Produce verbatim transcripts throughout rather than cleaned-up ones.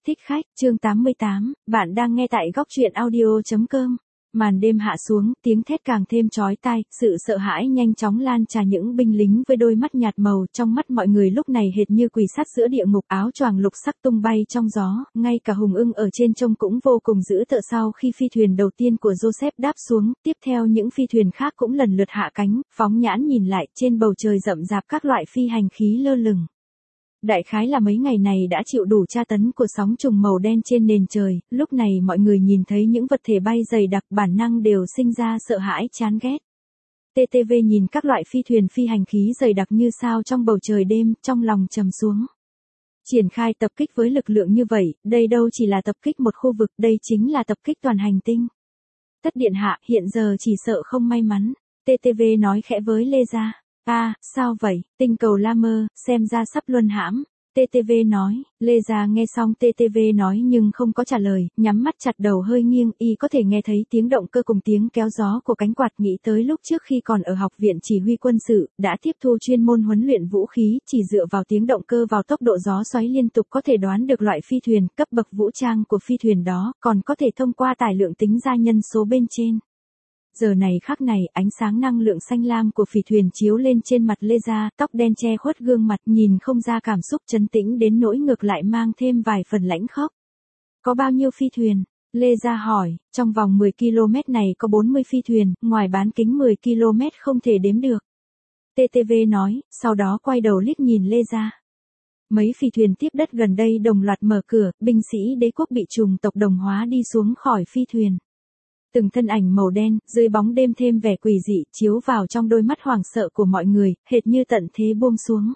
Thích khách, chương tám mươi tám, bạn đang nghe tại góc truyện audio chấm com. Màn đêm hạ xuống, tiếng thét càng thêm chói tai, sự sợ hãi nhanh chóng lan tràn những binh lính với đôi mắt nhạt màu, trong mắt mọi người lúc này hệt như quỷ sắt giữa địa ngục, áo choàng lục sắc tung bay trong gió, ngay cả Hùng Ưng ở trên trông cũng vô cùng dữ tợn. Sau khi phi thuyền đầu tiên của Joseph đáp xuống, tiếp theo những phi thuyền khác cũng lần lượt hạ cánh, phóng nhãn nhìn lại, trên bầu trời rậm rạp các loại phi hành khí lơ lửng. Đại khái là mấy ngày này đã chịu đủ tra tấn của sóng trùng màu đen trên nền trời, lúc này mọi người nhìn thấy những vật thể bay dày đặc bản năng đều sinh ra sợ hãi chán ghét. tê tê vê nhìn các loại phi thuyền phi hành khí dày đặc như sao trong bầu trời đêm, trong lòng trầm xuống. Triển khai tập kích với lực lượng như vậy, đây đâu chỉ là tập kích một khu vực, đây chính là tập kích toàn hành tinh. Tất điện hạ, hiện giờ chỉ sợ không may mắn, tê tê vê nói khẽ với Lê Gia. À, sao vậy, tinh cầu La Mơ, xem ra sắp luân hãm, tê tê vê nói. Lê Gia nghe xong tê tê vê nói nhưng không có trả lời, nhắm mắt chặt đầu hơi nghiêng, y có thể nghe thấy tiếng động cơ cùng tiếng kéo gió của cánh quạt, nghĩ tới lúc trước khi còn ở học viện chỉ huy quân sự, đã tiếp thu chuyên môn huấn luyện vũ khí, chỉ dựa vào tiếng động cơ vào tốc độ gió xoáy liên tục có thể đoán được loại phi thuyền, cấp bậc vũ trang của phi thuyền đó, còn có thể thông qua tải lượng tính ra nhân số bên trên. Giờ này khắc này, ánh sáng năng lượng xanh lam của phỉ thuyền chiếu lên trên mặt Lê Gia, tóc đen che khuất gương mặt, nhìn không ra cảm xúc trấn tĩnh đến nỗi ngược lại mang thêm vài phần lãnh khốc. Có bao nhiêu phi thuyền? Lê Gia hỏi, trong vòng mười ki lô mét này có bốn mươi phi thuyền, ngoài bán kính mười ki lô mét không thể đếm được. tê tê vê nói, sau đó quay đầu liếc nhìn Lê Gia. Mấy phi thuyền tiếp đất gần đây đồng loạt mở cửa, binh sĩ đế quốc bị trùng tộc đồng hóa đi xuống khỏi phi thuyền. Từng thân ảnh màu đen, dưới bóng đêm thêm vẻ quỷ dị, chiếu vào trong đôi mắt hoảng sợ của mọi người, hệt như tận thế buông xuống.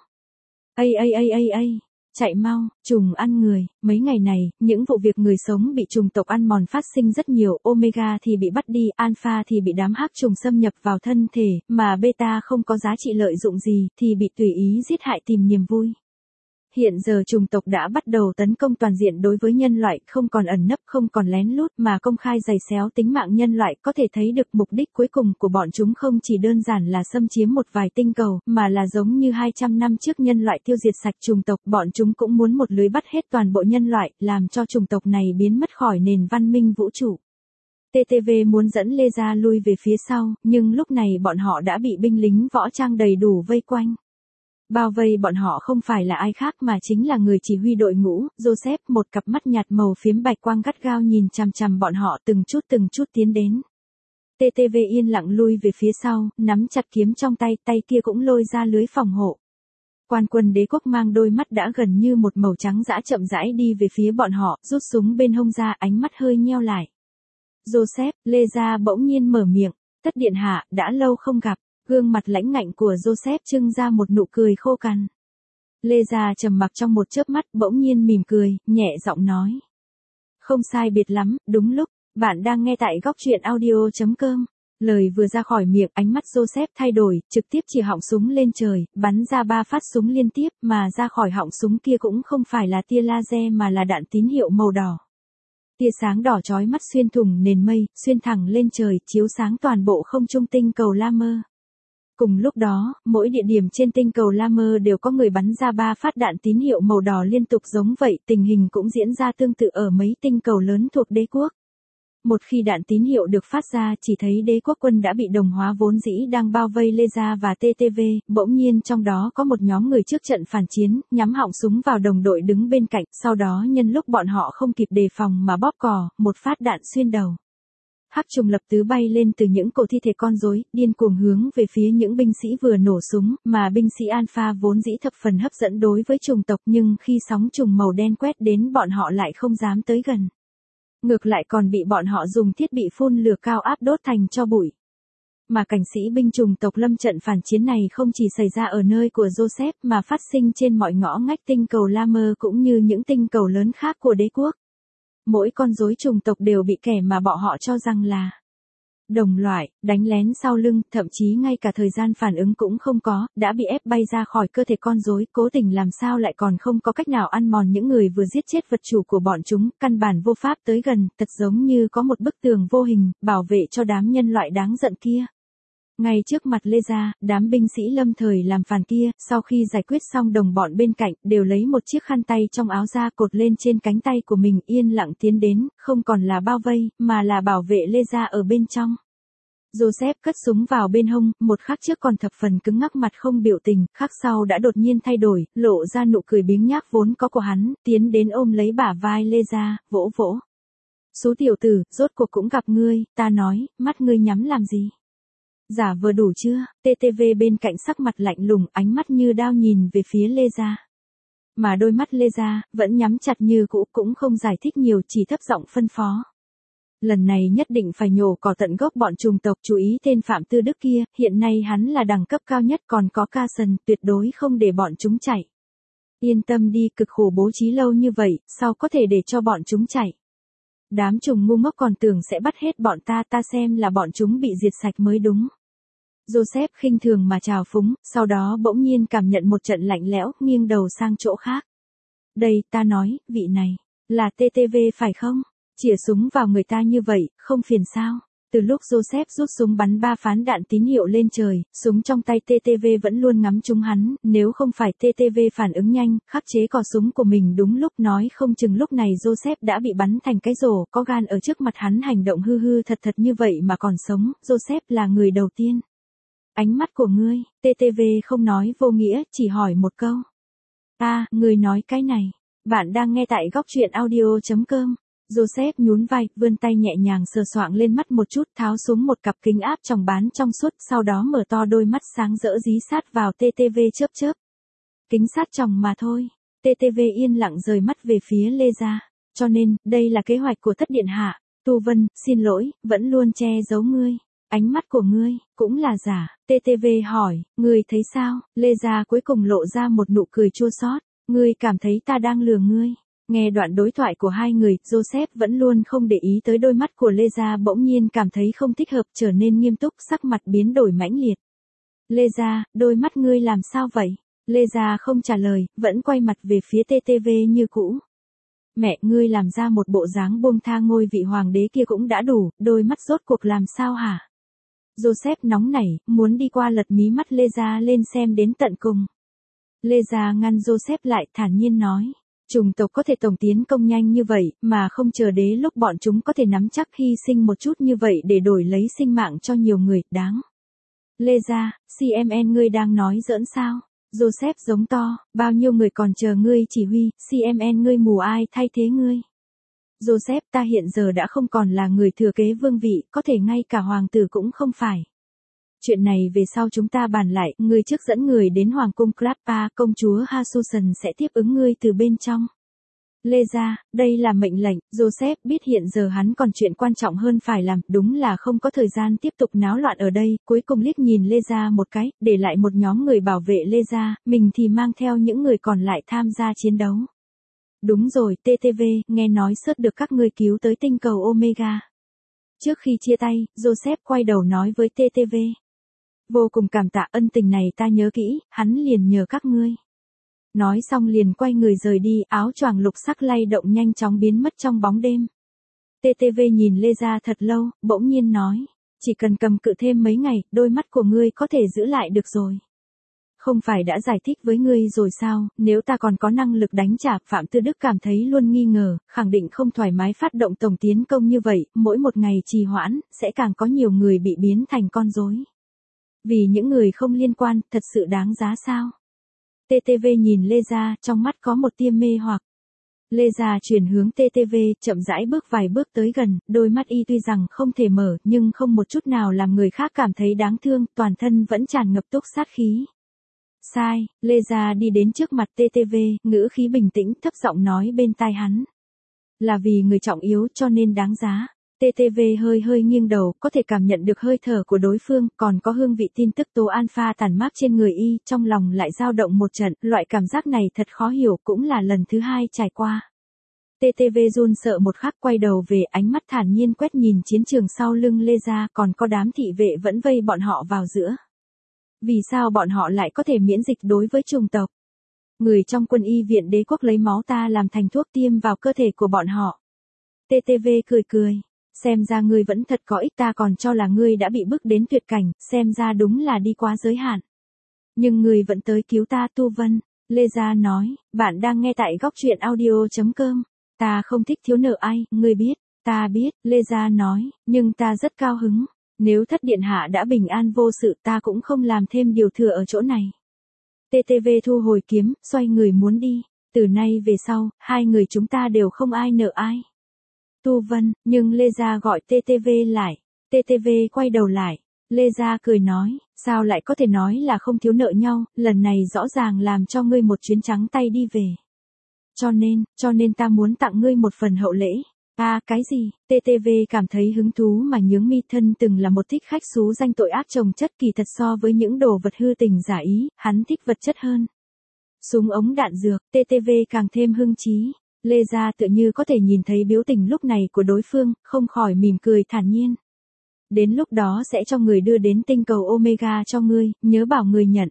Ây ây ây ây ây, chạy mau, trùng ăn người, mấy ngày này, những vụ việc người sống bị trùng tộc ăn mòn phát sinh rất nhiều, Omega thì bị bắt đi, Alpha thì bị đám hắc trùng xâm nhập vào thân thể, mà Beta không có giá trị lợi dụng gì, thì bị tùy ý giết hại tìm niềm vui. Hiện giờ trùng tộc đã bắt đầu tấn công toàn diện đối với nhân loại, không còn ẩn nấp, không còn lén lút mà công khai giày xéo tính mạng nhân loại, có thể thấy được mục đích cuối cùng của bọn chúng không chỉ đơn giản là xâm chiếm một vài tinh cầu, mà là giống như hai trăm năm trước nhân loại tiêu diệt sạch trùng tộc, bọn chúng cũng muốn một lưới bắt hết toàn bộ nhân loại, làm cho trùng tộc này biến mất khỏi nền văn minh vũ trụ. tê tê vê muốn dẫn Lê Gia lui về phía sau, nhưng lúc này bọn họ đã bị binh lính võ trang đầy đủ vây quanh. Bao vây bọn họ không phải là ai khác mà chính là người chỉ huy đội ngũ, Joseph, một cặp mắt nhạt màu phiếm bạch quang gắt gao nhìn chằm chằm bọn họ từng chút từng chút tiến đến. tê tê vê yên lặng lui về phía sau, nắm chặt kiếm trong tay, tay kia cũng lôi ra lưới phòng hộ. Quan quân đế quốc mang đôi mắt đã gần như một màu trắng dã chậm rãi đi về phía bọn họ, rút súng bên hông ra, ánh mắt hơi nheo lại. Joseph, Lê Gia bỗng nhiên mở miệng, tất điện hạ, đã lâu không gặp. Gương mặt lãnh ngạnh của Joseph trưng ra một nụ cười khô cằn. Lê Gia trầm mặc trong một chớp mắt, bỗng nhiên mỉm cười, nhẹ giọng nói. Không sai biệt lắm, đúng lúc, bạn đang nghe tại góc truyện audio chấm com. Lời vừa ra khỏi miệng, ánh mắt Joseph thay đổi, trực tiếp chỉ họng súng lên trời, bắn ra ba phát súng liên tiếp, mà ra khỏi họng súng kia cũng không phải là tia laser mà là đạn tín hiệu màu đỏ. Tia sáng đỏ chói mắt xuyên thủng nền mây, xuyên thẳng lên trời, chiếu sáng toàn bộ không trung tinh cầu La Mơ. Cùng lúc đó, mỗi địa điểm trên tinh cầu La Mơ đều có người bắn ra ba phát đạn tín hiệu màu đỏ liên tục giống vậy, tình hình cũng diễn ra tương tự ở mấy tinh cầu lớn thuộc đế quốc. Một khi đạn tín hiệu được phát ra, chỉ thấy đế quốc quân đã bị đồng hóa vốn dĩ đang bao vây Lê Gia và tê tê vê, bỗng nhiên trong đó có một nhóm người trước trận phản chiến, nhắm họng súng vào đồng đội đứng bên cạnh, sau đó nhân lúc bọn họ không kịp đề phòng mà bóp cò, một phát đạn xuyên đầu. Hắc trùng lập tứ bay lên từ những cổ thi thể con rối, điên cuồng hướng về phía những binh sĩ vừa nổ súng, mà binh sĩ Alpha vốn dĩ thập phần hấp dẫn đối với trùng tộc, nhưng khi sóng trùng màu đen quét đến bọn họ lại không dám tới gần. Ngược lại còn bị bọn họ dùng thiết bị phun lửa cao áp đốt thành tro bụi. Mà cảnh sĩ binh trùng tộc lâm trận phản chiến này không chỉ xảy ra ở nơi của Joseph mà phát sinh trên mọi ngõ ngách tinh cầu La Mơ cũng như những tinh cầu lớn khác của đế quốc. Mỗi con rối trùng tộc đều bị kẻ mà bọn họ cho rằng là đồng loại, đánh lén sau lưng, thậm chí ngay cả thời gian phản ứng cũng không có, đã bị ép bay ra khỏi cơ thể con rối, cố tình làm sao lại còn không có cách nào ăn mòn những người vừa giết chết vật chủ của bọn chúng, căn bản vô pháp tới gần, thật giống như có một bức tường vô hình, bảo vệ cho đám nhân loại đáng giận kia. Ngay trước mặt Lê Gia, đám binh sĩ lâm thời làm phản kia, sau khi giải quyết xong đồng bọn bên cạnh, đều lấy một chiếc khăn tay trong áo ra cột lên trên cánh tay của mình, yên lặng tiến đến, không còn là bao vây, mà là bảo vệ Lê Gia ở bên trong. Joseph cất súng vào bên hông, một khắc trước còn thập phần cứng ngắc mặt không biểu tình, khắc sau đã đột nhiên thay đổi, lộ ra nụ cười biếng nhác vốn có của hắn, tiến đến ôm lấy bả vai Lê Gia, vỗ vỗ. Số tiểu tử, rốt cuộc cũng gặp ngươi, ta nói, mắt ngươi nhắm làm gì? Giả vừa đủ chưa? tê tê vê bên cạnh sắc mặt lạnh lùng, ánh mắt như đao nhìn về phía Lê Gia. Mà đôi mắt Lê Gia, vẫn nhắm chặt như cũ, cũng không giải thích nhiều, chỉ thấp giọng phân phó. Lần này nhất định phải nhổ cỏ tận gốc bọn trùng tộc, chú ý tên Phạm Tư Đức kia, hiện nay hắn là đẳng cấp cao nhất, còn có Carson, tuyệt đối không để bọn chúng chạy. Yên tâm đi, cực khổ bố trí lâu như vậy, sao có thể để cho bọn chúng chạy? Đám trùng ngu ngốc còn tưởng sẽ bắt hết bọn ta, ta xem là bọn chúng bị diệt sạch mới đúng. Joseph khinh thường mà trào phúng, sau đó bỗng nhiên cảm nhận một trận lạnh lẽo, nghiêng đầu sang chỗ khác. Đây, ta nói, vị này, là tê tê vê phải không? Chỉa súng vào người ta như vậy, không phiền sao? Từ lúc Joseph rút súng bắn ba phán đạn tín hiệu lên trời, súng trong tay tê tê vê vẫn luôn ngắm trúng hắn, nếu không phải tê tê vê phản ứng nhanh, khắc chế cò súng của mình đúng lúc, nói không chừng lúc này Joseph đã bị bắn thành cái rổ, có gan ở trước mặt hắn hành động hư hư thật thật như vậy mà còn sống, Joseph là người đầu tiên. Ánh mắt của ngươi, tê tê vê không nói vô nghĩa, chỉ hỏi một câu. À, ngươi nói cái này, bạn đang nghe tại góc truyện audio chấm com. Joseph nhún vai, vươn tay nhẹ nhàng sờ soạng lên mắt một chút, tháo xuống một cặp kính áp tròng bán trong suốt, sau đó mở to đôi mắt sáng rỡ dí sát vào tê tê vê chớp chớp. Kính sát tròng mà thôi. tê tê vê yên lặng rời mắt về phía Lê Gia. Cho nên, đây là kế hoạch của Thất Điện Hạ. Tu Vân, xin lỗi, vẫn luôn che giấu ngươi. Ánh mắt của ngươi, cũng là giả. tê tê vê hỏi, ngươi thấy sao? Lê Gia cuối cùng lộ ra một nụ cười chua xót. Ngươi cảm thấy ta đang lừa ngươi. Nghe đoạn đối thoại của hai người, Joseph vẫn luôn không để ý tới đôi mắt của Lê Gia, bỗng nhiên cảm thấy không thích hợp, trở nên nghiêm túc, sắc mặt biến đổi mãnh liệt. Lê Gia, đôi mắt ngươi làm sao vậy? Lê Gia không trả lời, vẫn quay mặt về phía tê tê vê như cũ. Mẹ, ngươi làm ra một bộ dáng buông tha ngôi vị hoàng đế kia cũng đã đủ, đôi mắt rốt cuộc làm sao hả? Joseph nóng nảy, muốn đi qua lật mí mắt Lê Gia lên xem đến tận cùng. Lê Gia ngăn Joseph lại, thản nhiên nói. Trùng tộc có thể tổng tiến công nhanh như vậy, mà không chờ đến lúc bọn chúng có thể nắm chắc hy sinh một chút như vậy để đổi lấy sinh mạng cho nhiều người, đáng. Lê Gia, xê em en ngươi đang nói giỡn sao? Joseph giống to, bao nhiêu người còn chờ ngươi chỉ huy, xê em en ngươi mù ai thay thế ngươi? Joseph, ta hiện giờ đã không còn là người thừa kế vương vị, có thể ngay cả hoàng tử cũng không phải. Chuyện này về sau chúng ta bàn lại, ngươi trước dẫn người đến hoàng cung Clappa, công chúa Hasusan sẽ tiếp ứng ngươi từ bên trong. Lê Gia, đây là mệnh lệnh, Joseph biết hiện giờ hắn còn chuyện quan trọng hơn phải làm, đúng là không có thời gian tiếp tục náo loạn ở đây, cuối cùng liếc nhìn Lê Gia một cái, để lại một nhóm người bảo vệ Lê Gia, mình thì mang theo những người còn lại tham gia chiến đấu. Đúng rồi, tê tê vê, nghe nói sớt được các ngươi cứu tới tinh cầu Omega. Trước khi chia tay, Joseph quay đầu nói với tê tê vê. Vô cùng cảm tạ, ân tình này ta nhớ kỹ, hắn liền nhờ các ngươi. Nói xong liền quay người rời đi, áo choàng lục sắc lay động nhanh chóng biến mất trong bóng đêm. tê tê vê nhìn Lê Gia thật lâu, bỗng nhiên nói, chỉ cần cầm cự thêm mấy ngày, đôi mắt của ngươi có thể giữ lại được rồi. Không phải đã giải thích với ngươi rồi sao, nếu ta còn có năng lực đánh trả, Phạm Tư Đức cảm thấy luôn nghi ngờ, khẳng định không thoải mái phát động tổng tiến công như vậy, mỗi một ngày trì hoãn, sẽ càng có nhiều người bị biến thành con rối. Vì những người không liên quan, thật sự đáng giá sao? tê tê vê nhìn Lê Gia, trong mắt có một tia mê hoặc. Lê Gia chuyển hướng tê tê vê, chậm rãi bước vài bước tới gần, đôi mắt y tuy rằng không thể mở, nhưng không một chút nào làm người khác cảm thấy đáng thương, toàn thân vẫn tràn ngập túc sát khí. Sai, Lê Gia đi đến trước mặt tê tê vê, ngữ khí bình tĩnh, thấp giọng nói bên tai hắn. Là vì người trọng yếu cho nên đáng giá. tê tê vê hơi hơi nghiêng đầu, có thể cảm nhận được hơi thở của đối phương, còn có hương vị tin tức tố alpha tản mát trên người y, trong lòng lại dao động một trận, loại cảm giác này thật khó hiểu, cũng là lần thứ hai trải qua. tê tê vê run sợ một khắc, quay đầu về, ánh mắt thản nhiên quét nhìn chiến trường sau lưng Lê Gia, còn có đám thị vệ vẫn vây bọn họ vào giữa. Vì sao bọn họ lại có thể miễn dịch đối với trùng tộc? Người trong quân y viện đế quốc lấy máu ta làm thành thuốc tiêm vào cơ thể của bọn họ. tê tê vê cười cười. Xem ra ngươi vẫn thật có ích, ta còn cho là ngươi đã bị bức đến tuyệt cảnh, xem ra đúng là đi quá giới hạn. Nhưng ngươi vẫn tới cứu ta Tu Vân. Lê Gia nói, bạn đang nghe tại góc truyện audio.com. Ta không thích thiếu nợ ai, ngươi biết. Ta biết, Lê Gia nói, nhưng ta rất cao hứng. Nếu thất điện hạ đã bình an vô sự ta cũng không làm thêm điều thừa ở chỗ này. tê tê vê thu hồi kiếm, xoay người muốn đi. Từ nay về sau, hai người chúng ta đều không ai nợ ai. Tu Vân, nhưng Lê Gia gọi tê tê vê lại. tê tê vê quay đầu lại. Lê Gia cười nói, sao lại có thể nói là không thiếu nợ nhau, lần này rõ ràng làm cho ngươi một chuyến trắng tay đi về. Cho nên, cho nên ta muốn tặng ngươi một phần hậu lễ. À, cái gì? tê tê vê cảm thấy hứng thú mà nhướng mi, thân từng là một thích khách xú danh tội ác chồng chất, kỳ thật so với những đồ vật hư tình giả ý, hắn thích vật chất hơn. Súng ống đạn dược, tê tê vê càng thêm hưng chí. Lê Gia tựa như có thể nhìn thấy biểu tình lúc này của đối phương, không khỏi mỉm cười thản nhiên. Đến lúc đó sẽ cho người đưa đến tinh cầu Omega cho ngươi, nhớ bảo người nhận.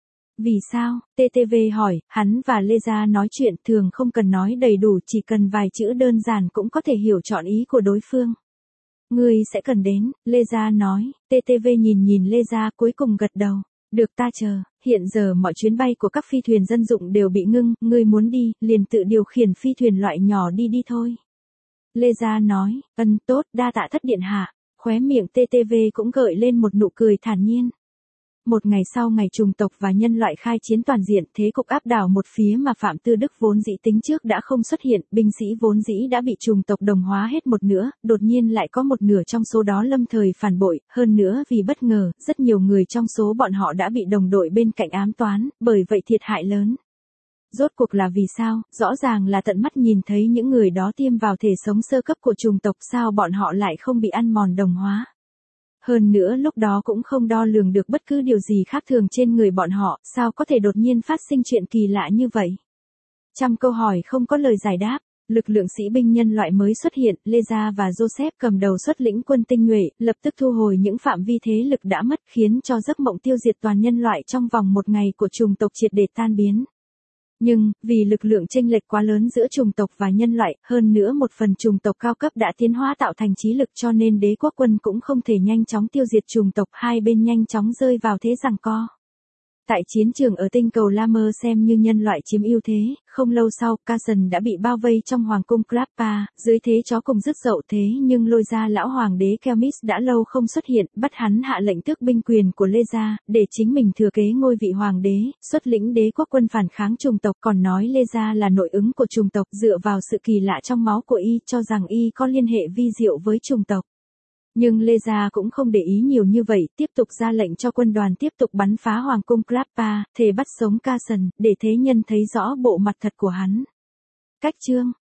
Vì sao? tê tê vê hỏi, hắn và Lê Gia nói chuyện thường không cần nói đầy đủ, chỉ cần vài chữ đơn giản cũng có thể hiểu trọn ý của đối phương. Ngươi sẽ cần đến, Lê Gia nói, tê tê vê nhìn nhìn Lê Gia cuối cùng gật đầu. Được, ta chờ, hiện giờ mọi chuyến bay của các phi thuyền dân dụng đều bị ngưng, ngươi muốn đi, liền tự điều khiển phi thuyền loại nhỏ đi đi thôi. Lê Gia nói, ân tốt, đa tạ thất điện hạ, khóe miệng tê tê vê cũng gợi lên một nụ cười thản nhiên. Một ngày sau ngày chủng tộc và nhân loại khai chiến toàn diện, thế cục áp đảo một phía mà Phạm Tư Đức vốn dĩ tính trước đã không xuất hiện, binh sĩ vốn dĩ đã bị chủng tộc đồng hóa hết một nửa, đột nhiên lại có một nửa trong số đó lâm thời phản bội, hơn nữa vì bất ngờ, rất nhiều người trong số bọn họ đã bị đồng đội bên cạnh ám toán, bởi vậy thiệt hại lớn. Rốt cuộc là vì sao? Rõ ràng là tận mắt nhìn thấy những người đó tiêm vào thể sống sơ cấp của chủng tộc, sao bọn họ lại không bị ăn mòn đồng hóa? Hơn nữa lúc đó cũng không đo lường được bất cứ điều gì khác thường trên người bọn họ, sao có thể đột nhiên phát sinh chuyện kỳ lạ như vậy? Trăm câu hỏi không có lời giải đáp, lực lượng sĩ binh nhân loại mới xuất hiện, Lê Gia và Joseph cầm đầu xuất lĩnh quân tinh nhuệ, lập tức thu hồi những phạm vi thế lực đã mất, khiến cho giấc mộng tiêu diệt toàn nhân loại trong vòng một ngày của chủng tộc triệt để tan biến. Nhưng, vì lực lượng chênh lệch quá lớn giữa chủng tộc và nhân loại, hơn nữa một phần chủng tộc cao cấp đã tiến hóa tạo thành trí lực, cho nên đế quốc quân cũng không thể nhanh chóng tiêu diệt chủng tộc, hai bên nhanh chóng rơi vào thế giằng co. Tại chiến trường ở tinh cầu Lammer xem như nhân loại chiếm ưu thế, không lâu sau, Carson đã bị bao vây trong hoàng cung Krappa, dưới thế chó cùng rứt dậu thế nhưng lôi ra lão hoàng đế Kelmis đã lâu không xuất hiện, bắt hắn hạ lệnh tước binh quyền của Lê Gia, để chính mình thừa kế ngôi vị hoàng đế, xuất lĩnh đế quốc quân phản kháng chủng tộc, còn nói Lê Gia là nội ứng của chủng tộc, dựa vào sự kỳ lạ trong máu của y, cho rằng y có liên hệ vi diệu với chủng tộc. Nhưng Lê Gia cũng không để ý nhiều như vậy, tiếp tục ra lệnh cho quân đoàn tiếp tục bắn phá hoàng cung Krappa, thề bắt sống Carson, để thế nhân thấy rõ bộ mặt thật của hắn. Cách chương